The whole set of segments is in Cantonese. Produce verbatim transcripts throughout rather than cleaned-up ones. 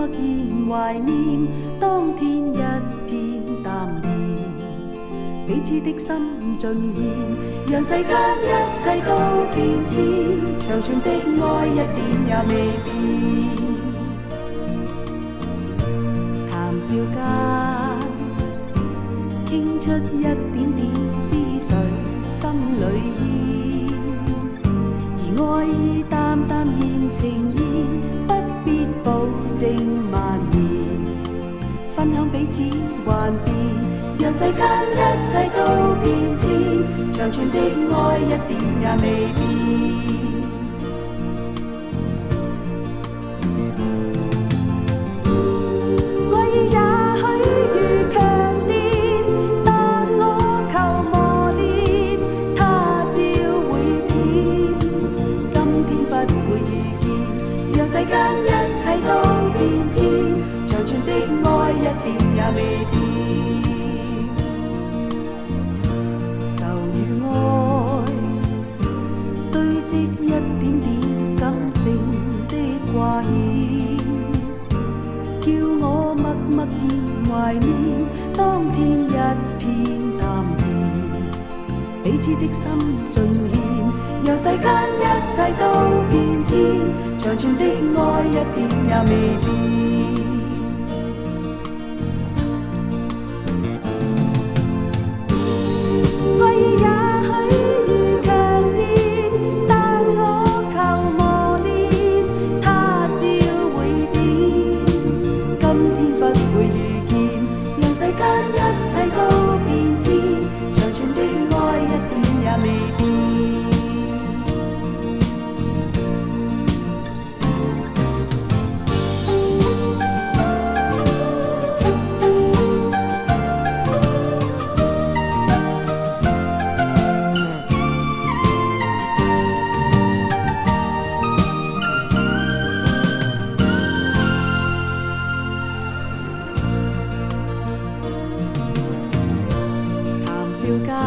默然懷念當天一片淡然，彼此的心盡獻，讓世間一切都變遷，長存的愛一點也未變。談笑間傾出一點點思緒心裏煙，而愛意淡淡然呈現，不必保證萬年，分享彼此幻變，讓世間一切都變遷，長存的愛一點也未變。世間一切都變遷，長存的愛一點也未變。愁與愛堆積一點點感性的掛牽，叫我默默然懷念當天一片淡然，彼此的心盡獻，讓世間一切都變遷，長存的愛一點也未變。愛意也許愈強烈，但我求磨練，他朝會變，今天不會遇見，讓世間一切都變遷，長存的愛一點也未變。笑間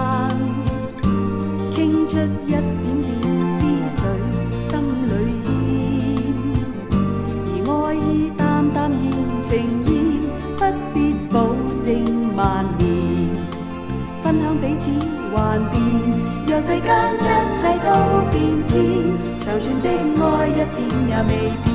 傾出一點點思緒心裏煙，而愛意淡淡然呈現，不必保證萬年，分享彼此幻變，讓世間一切都變遷，長存的愛一點也未變。